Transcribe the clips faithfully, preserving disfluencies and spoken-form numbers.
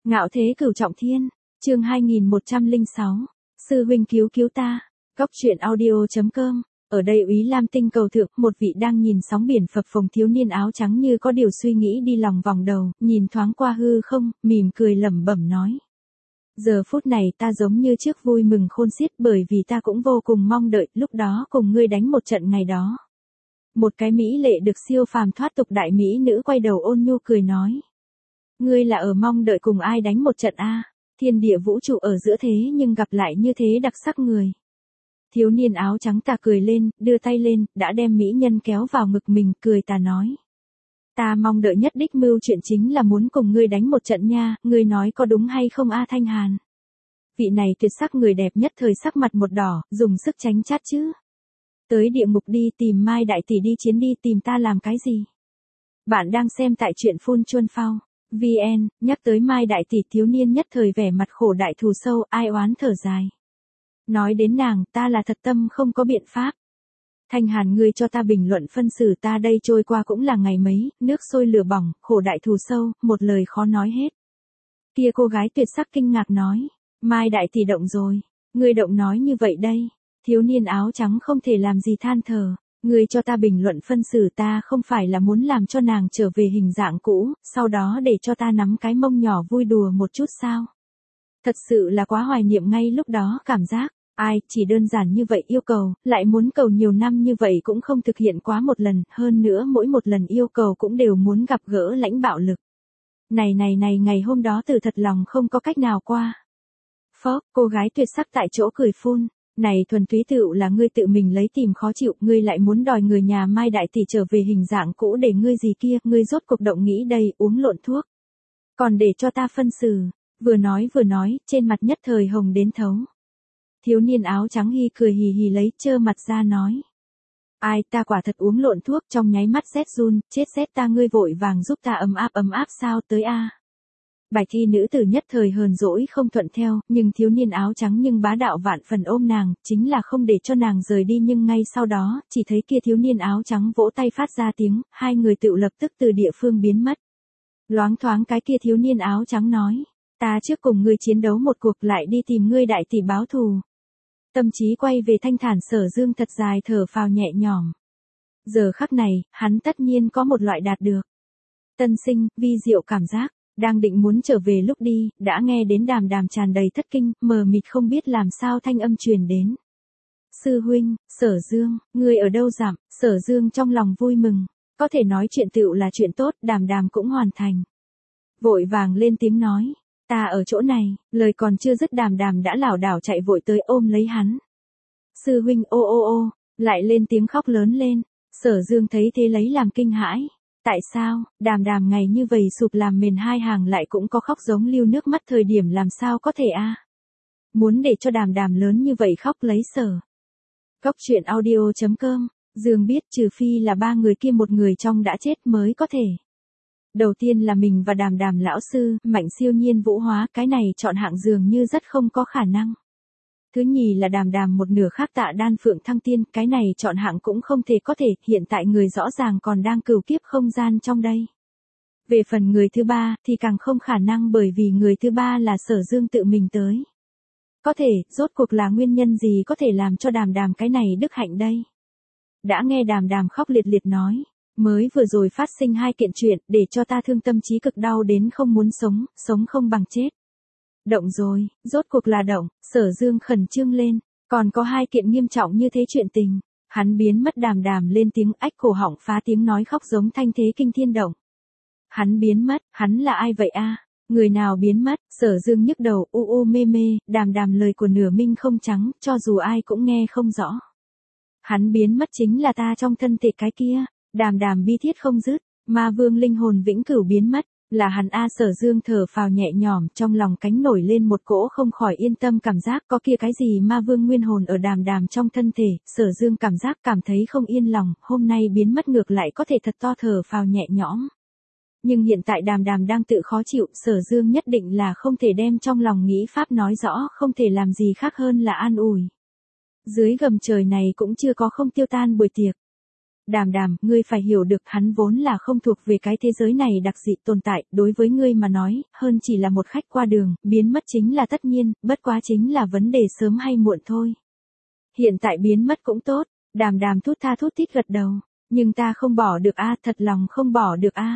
Ngạo thế cửu trọng thiên, chương hai nghìn một trăm lẻ sáu, sư huynh cứu cứu ta, góc truyện audio chấm com. Ở đây Úy Lam tinh cầu thượng, một vị đang nhìn sóng biển phập phồng thiếu niên áo trắng như có điều suy nghĩ đi lòng vòng đầu, nhìn thoáng qua hư không, mỉm cười lẩm bẩm nói. Giờ phút này ta giống như trước vui mừng khôn xiết bởi vì ta cũng vô cùng mong đợi lúc đó cùng ngươi đánh một trận ngày đó. Một cái mỹ lệ được siêu phàm thoát tục đại mỹ nữ quay đầu ôn nhu cười nói. Ngươi là ở mong đợi cùng ai đánh một trận a? Thiên địa vũ trụ ở giữa thế nhưng gặp lại như thế đặc sắc người. Thiếu niên áo trắng ta cười lên, đưa tay lên, đã đem mỹ nhân kéo vào ngực mình, cười ta nói. Ta mong đợi nhất đích mưu chuyện chính là muốn cùng ngươi đánh một trận nha, ngươi nói có đúng hay không a Thanh Hàn? Vị này tuyệt sắc người đẹp nhất thời sắc mặt một đỏ, dùng sức tránh chát chứ. Tới địa ngục đi tìm Mai Đại Tỷ đi chiến đi, tìm ta làm cái gì? Bạn đang xem tại truyện Phun Chuân Phao. vê en, nhắc tới Mai Đại Tỷ thiếu niên nhất thời vẻ mặt khổ đại thù sâu, ai oán thở dài. Nói đến nàng, ta là thật tâm không có biện pháp. Thanh Hàn ngươi cho ta bình luận phân xử ta đây trôi qua cũng là ngày mấy, nước sôi lửa bỏng, khổ đại thù sâu, một lời khó nói hết. Kia cô gái tuyệt sắc kinh ngạc nói, Mai Đại Tỷ động rồi, ngươi động nói như vậy đây. Thiếu niên áo trắng không thể làm gì than thở. Ngươi cho ta bình luận phân xử ta không phải là muốn làm cho nàng trở về hình dạng cũ, sau đó để cho ta nắm cái mông nhỏ vui đùa một chút sao? Thật sự là quá hoài niệm ngay lúc đó cảm giác, ai chỉ đơn giản như vậy yêu cầu, lại muốn cầu nhiều năm như vậy cũng không thực hiện quá một lần, hơn nữa mỗi một lần yêu cầu cũng đều muốn gặp gỡ lãnh bạo lực. Này này này ngày hôm đó từ thật lòng không có cách nào qua. Phó, cô gái tuyệt sắc tại chỗ cười phun. Này thuần túy tựu là ngươi tự mình lấy tìm khó chịu, ngươi lại muốn đòi người nhà Mai Đại Tỷ trở về hình dạng cũ để ngươi gì kia, ngươi rốt cuộc động nghĩ đây, uống lộn thuốc. Còn để cho ta phân xử, vừa nói vừa nói, trên mặt nhất thời hồng đến thấu. Thiếu niên áo trắng hi cười hì hì lấy trơ mặt ra nói. Ai ta quả thật uống lộn thuốc trong nháy mắt rét run, chết rét ta ngươi vội vàng giúp ta ấm áp ấm áp sao tới a. Bạch y nữ tử nhất thời hờn dỗi không thuận theo, nhưng thiếu niên áo trắng nhưng bá đạo vạn phần ôm nàng, chính là không để cho nàng rời đi nhưng ngay sau đó, chỉ thấy kia thiếu niên áo trắng vỗ tay phát ra tiếng, hai người tự lập tức từ địa phương biến mất. Loáng thoáng cái kia thiếu niên áo trắng nói, ta trước cùng ngươi chiến đấu một cuộc lại đi tìm ngươi Đại Tỷ báo thù. Tâm trí quay về thanh thản Sở Dương thật dài thở phào nhẹ nhõm. Giờ khắc này, hắn tất nhiên có một loại đạt được tân sinh, vi diệu cảm giác. Đang định muốn trở về lúc đi, đã nghe đến đàm đàm tràn đầy thất kinh, mờ mịt không biết làm sao thanh âm truyền đến. Sư huynh, Sở Dương, ngươi ở đâu giảm, Sở Dương trong lòng vui mừng, có thể nói chuyện tựu là chuyện tốt, đàm đàm cũng hoàn thành. Vội vàng lên tiếng nói, ta ở chỗ này, lời còn chưa dứt đàm đàm đã lảo đảo chạy vội tới ôm lấy hắn. Sư huynh ô ô ô, lại lên tiếng khóc lớn lên, Sở Dương thấy thế lấy làm kinh hãi. Tại sao, đàm đàm ngày như vậy sụp làm mền hai hàng lại cũng có khóc giống lưu nước mắt thời điểm làm sao có thể a? Muốn để cho đàm đàm lớn như vậy khóc lấy sở. Góc truyện audio chấm com, Dương biết trừ phi là ba người kia một người trong đã chết mới có thể. Đầu tiên là mình và đàm đàm lão sư, mạnh siêu nhiên vũ hóa, cái này chọn hạng dường như rất không có khả năng. Thứ nhì là đàm đàm một nửa khác Tạ Đan Phượng thăng tiên, cái này chọn hạng cũng không thể có thể, hiện tại người rõ ràng còn đang cửu kiếp không gian trong đây. Về phần người thứ ba, thì càng không khả năng bởi vì người thứ ba là Sở Dương tự mình tới. Có thể, rốt cuộc là nguyên nhân gì có thể làm cho đàm đàm cái này đức hạnh đây? Đã nghe đàm đàm khóc liệt liệt nói, mới vừa rồi phát sinh hai kiện chuyện, để cho ta thương tâm trí cực đau đến không muốn sống, sống không bằng chết. Động rồi, rốt cuộc là động, Sở Dương khẩn trương lên, còn có hai kiện nghiêm trọng như thế chuyện tình. Hắn biến mất đàm đàm lên tiếng ách cổ họng phá tiếng nói khóc giống thanh thế kinh thiên động. Hắn biến mất, hắn là ai vậy a? Người nào biến mất? Sở Dương nhức đầu u u mê mê, đàm đàm lời của nửa minh không trắng, cho dù ai cũng nghe không rõ. Hắn biến mất chính là ta trong thân thể cái kia, đàm đàm bi thiết không dứt, ma vương linh hồn vĩnh cửu biến mất. Là hắn a Sở Dương thở phào nhẹ nhõm, trong lòng cánh nổi lên một cỗ không khỏi yên tâm cảm giác có kia cái gì ma vương nguyên hồn ở đàm đàm trong thân thể, Sở Dương cảm giác cảm thấy không yên lòng, hôm nay biến mất ngược lại có thể thật to thở phào nhẹ nhõm. Nhưng hiện tại đàm đàm đang tự khó chịu, Sở Dương nhất định là không thể đem trong lòng nghĩ pháp nói rõ, không thể làm gì khác hơn là an ủi. Dưới gầm trời này cũng chưa có không tiêu tan buổi tiệc. Đàm đàm, ngươi phải hiểu được hắn vốn là không thuộc về cái thế giới này đặc dị tồn tại, đối với ngươi mà nói, hơn chỉ là một khách qua đường, biến mất chính là tất nhiên, bất quá chính là vấn đề sớm hay muộn thôi. Hiện tại biến mất cũng tốt, đàm đàm thút tha thút thít gật đầu, nhưng ta không bỏ được a, thật lòng không bỏ được a.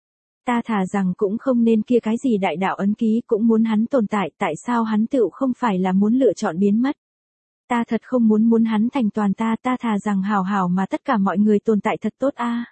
Ta thà rằng cũng không nên kia cái gì đại đạo ấn ký cũng muốn hắn tồn tại, tại sao hắn tựu không phải là muốn lựa chọn biến mất. Ta thật không muốn muốn hắn thành toàn ta, ta thà rằng hào hào mà tất cả mọi người tồn tại thật tốt a.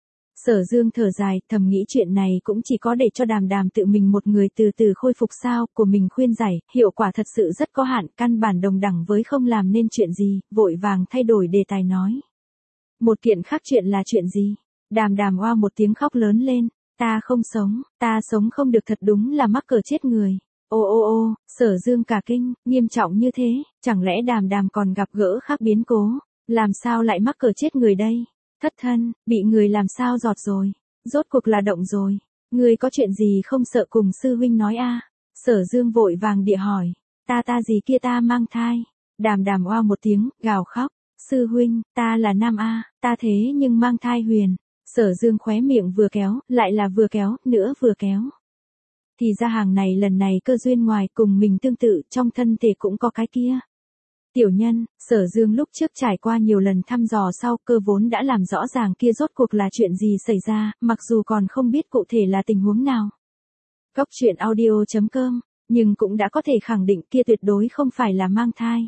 Sở Dương thở dài, thầm nghĩ chuyện này cũng chỉ có để cho đàm đàm tự mình một người từ từ khôi phục sao, của mình khuyên giải, hiệu quả thật sự rất có hạn, căn bản đồng đẳng với không làm nên chuyện gì, vội vàng thay đổi đề tài nói. Một kiện khác chuyện là chuyện gì? Đàm đàm oa một tiếng khóc lớn lên, ta không sống, ta sống không được, thật đúng là mắc cỡ chết người. Ô ô ô, Sở Dương cả kinh, nghiêm trọng như thế, chẳng lẽ đàm đàm còn gặp gỡ khác biến cố, làm sao lại mắc cỡ chết người đây? Thất thân, bị người làm sao giọt rồi, rốt cuộc là động rồi, người có chuyện gì không sợ cùng sư huynh nói a? Sở Dương vội vàng địa hỏi, ta ta gì kia ta mang thai, đàm đàm oa một tiếng, gào khóc, sư huynh, ta là nam a, ta thế nhưng mang thai huyền. Sở Dương khóe miệng vừa kéo, lại là vừa kéo, nữa vừa kéo. Thì ra hàng này lần này cơ duyên ngoài cùng mình tương tự, trong thân thể cũng có cái kia. Tiểu nhân, Sở Dương lúc trước trải qua nhiều lần thăm dò sau, cơ vốn đã làm rõ ràng kia rốt cuộc là chuyện gì xảy ra, mặc dù còn không biết cụ thể là tình huống nào. Cốc truyện audio chấm com, nhưng cũng đã có thể khẳng định kia tuyệt đối không phải là mang thai,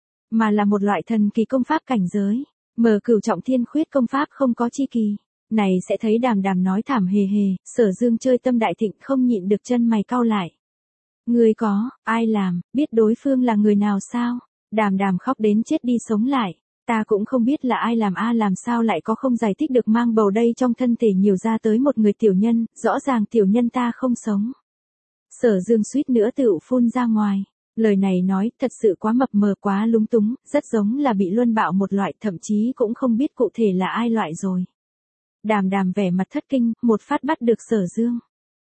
mà là một loại thần kỳ công pháp cảnh giới, mở cửu trọng thiên khuyết công pháp không có chi kỳ. Này sẽ thấy đàm đàm nói thảm hề hề, Sở Dương chơi tâm đại thịnh không nhịn được chân mày cau lại. Người có, ai làm, biết đối phương là người nào sao? Đàm đàm khóc đến chết đi sống lại, ta cũng không biết là ai làm a, làm sao lại có không giải thích được mang bầu đây, trong thân thể nhiều ra tới một người tiểu nhân, rõ ràng tiểu nhân ta không sống. Sở Dương suýt nữa tựu phun ra ngoài, lời này nói thật sự quá mập mờ, quá lúng túng, rất giống là bị luân bạo một loại, thậm chí cũng không biết cụ thể là ai loại rồi. Đàm đàm vẻ mặt thất kinh, một phát bắt được Sở Dương.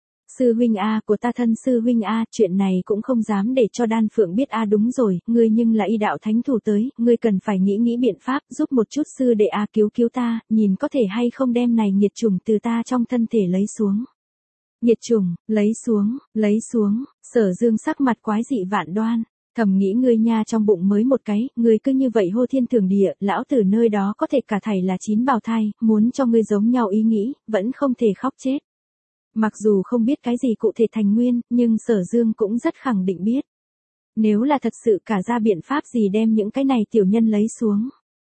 Sư huynh a, của ta thân sư huynh a, chuyện này cũng không dám để cho Đan Phượng biết a, đúng rồi, ngươi nhưng là y đạo thánh thủ tới, ngươi cần phải nghĩ nghĩ biện pháp, giúp một chút sư đệ a, cứu cứu ta, nhìn có thể hay không đem này nghiệt chủng từ ta trong thân thể lấy xuống. Nghiệt chủng, lấy xuống, lấy xuống, Sở Dương sắc mặt quái dị vạn đoan. Thầm nghĩ ngươi nha, trong bụng mới một cái, ngươi cứ như vậy hô thiên thượng địa, lão tử nơi đó có thể cả thảy là chín bào thai, muốn cho ngươi giống nhau ý nghĩ, vẫn không thể khóc chết. Mặc dù không biết cái gì cụ thể thành nguyên, nhưng Sở Dương cũng rất khẳng định biết. Nếu là thật sự cả ra biện pháp gì đem những cái này tiểu nhân lấy xuống,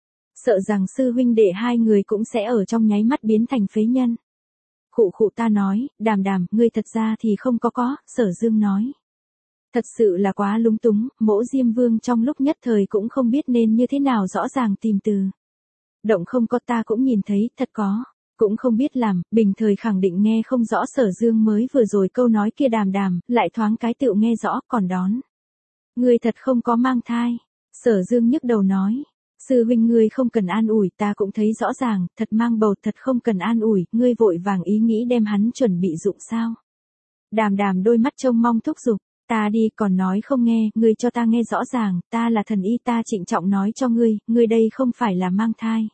sợ rằng sư huynh đệ hai người cũng sẽ ở trong nháy mắt biến thành phế nhân. Khụ khụ, ta nói, đàm đàm, ngươi thật ra thì không có có, Sở Dương nói. Thật sự là quá lúng túng, Mỗ Diêm Vương trong lúc nhất thời cũng không biết nên như thế nào rõ ràng tìm từ. Động không có, ta cũng nhìn thấy, thật có, cũng không biết làm, bình thời khẳng định nghe không rõ Sở Dương mới vừa rồi câu nói kia, đàm đàm, lại thoáng cái tựu nghe rõ, còn đón. Ngươi thật không có mang thai, Sở Dương nhức đầu nói. Sư huynh ngươi không cần an ủi, ta cũng thấy rõ ràng, thật mang bầu, thật không cần an ủi, ngươi vội vàng ý nghĩ đem hắn chuẩn bị dụng sao. Đàm đàm đôi mắt trông mong thúc giục. Ta đi, còn nói không nghe, ngươi cho ta nghe rõ ràng, ta là thần y, ta trịnh trọng nói cho ngươi, ngươi đây không phải là mang thai.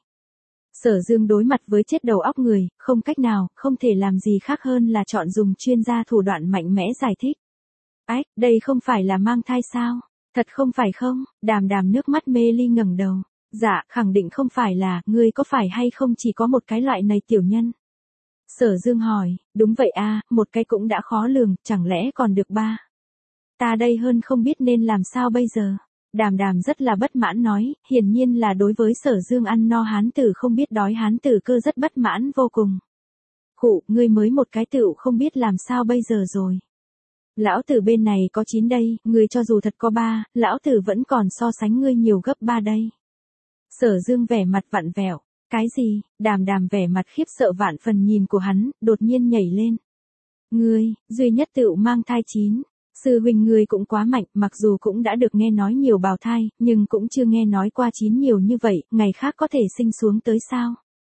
Sở Dương đối mặt với chết đầu óc người, không cách nào, không thể làm gì khác hơn là chọn dùng chuyên gia thủ đoạn mạnh mẽ giải thích. Ách, đây không phải là mang thai sao? Thật không phải không? Đàm đàm nước mắt mê ly ngẩng đầu. Dạ, khẳng định không phải là, ngươi có phải hay không chỉ có một cái loại này tiểu nhân? Sở Dương hỏi, đúng vậy a, một cái cũng đã khó lường, chẳng lẽ còn được ba? Ta đây hơn không biết nên làm sao bây giờ. Đàm đàm rất là bất mãn nói, hiển nhiên là đối với Sở Dương ăn no hán tử không biết đói hán tử cơ rất bất mãn vô cùng. Khụ, ngươi mới một cái tựu không biết làm sao bây giờ rồi. Lão tử bên này có chín đây, ngươi cho dù thật có ba, lão tử vẫn còn so sánh ngươi nhiều gấp ba đây. Sở Dương vẻ mặt vặn vẹo, cái gì? Đàm đàm vẻ mặt khiếp sợ vạn phần nhìn của hắn, đột nhiên nhảy lên. Ngươi, duy nhất tựu mang thai chín. Sư huynh ngươi cũng quá mạnh, mặc dù cũng đã được nghe nói nhiều bào thai, nhưng cũng chưa nghe nói qua chín nhiều như vậy, ngày khác có thể sinh xuống tới sao?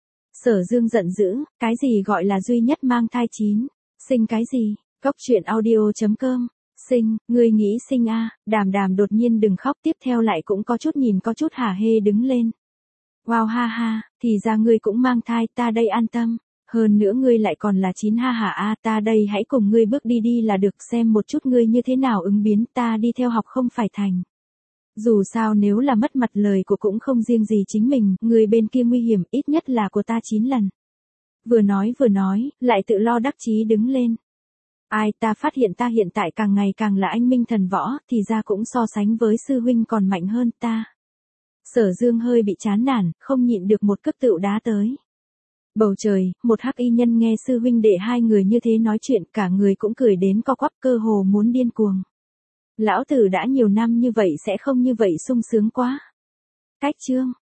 Sở Dương giận dữ, cái gì gọi là duy nhất mang thai chín? Sinh cái gì? Cốc truyện audio chấm com. Sinh, ngươi nghĩ sinh a? Đàm đàm đột nhiên đừng khóc, tiếp theo lại cũng có chút nhìn có chút hả hê đứng lên. Wow ha ha, thì ra ngươi cũng mang thai, ta đây an tâm. Hơn nữa ngươi lại còn là chín ha hả a, ta đây hãy cùng ngươi bước đi đi là được, xem một chút ngươi như thế nào ứng biến, ta đi theo học không phải thành. Dù sao nếu là mất mặt lời của cũng không riêng gì chính mình, người bên kia nguy hiểm ít nhất là của ta chín lần. Vừa nói vừa nói, lại tự lo đắc chí đứng lên. Ai, ta phát hiện ta hiện tại càng ngày càng là anh minh thần võ, thì ra cũng so sánh với sư huynh còn mạnh hơn ta. Sở Dương hơi bị chán nản, không nhịn được một cước tựu đá tới. Bầu trời, một hắc y nhân nghe sư huynh đệ hai người như thế nói chuyện, cả người cũng cười đến co quắp, cơ hồ muốn điên cuồng. Lão tử đã nhiều năm như vậy sẽ không như vậy sung sướng quá. Cách chương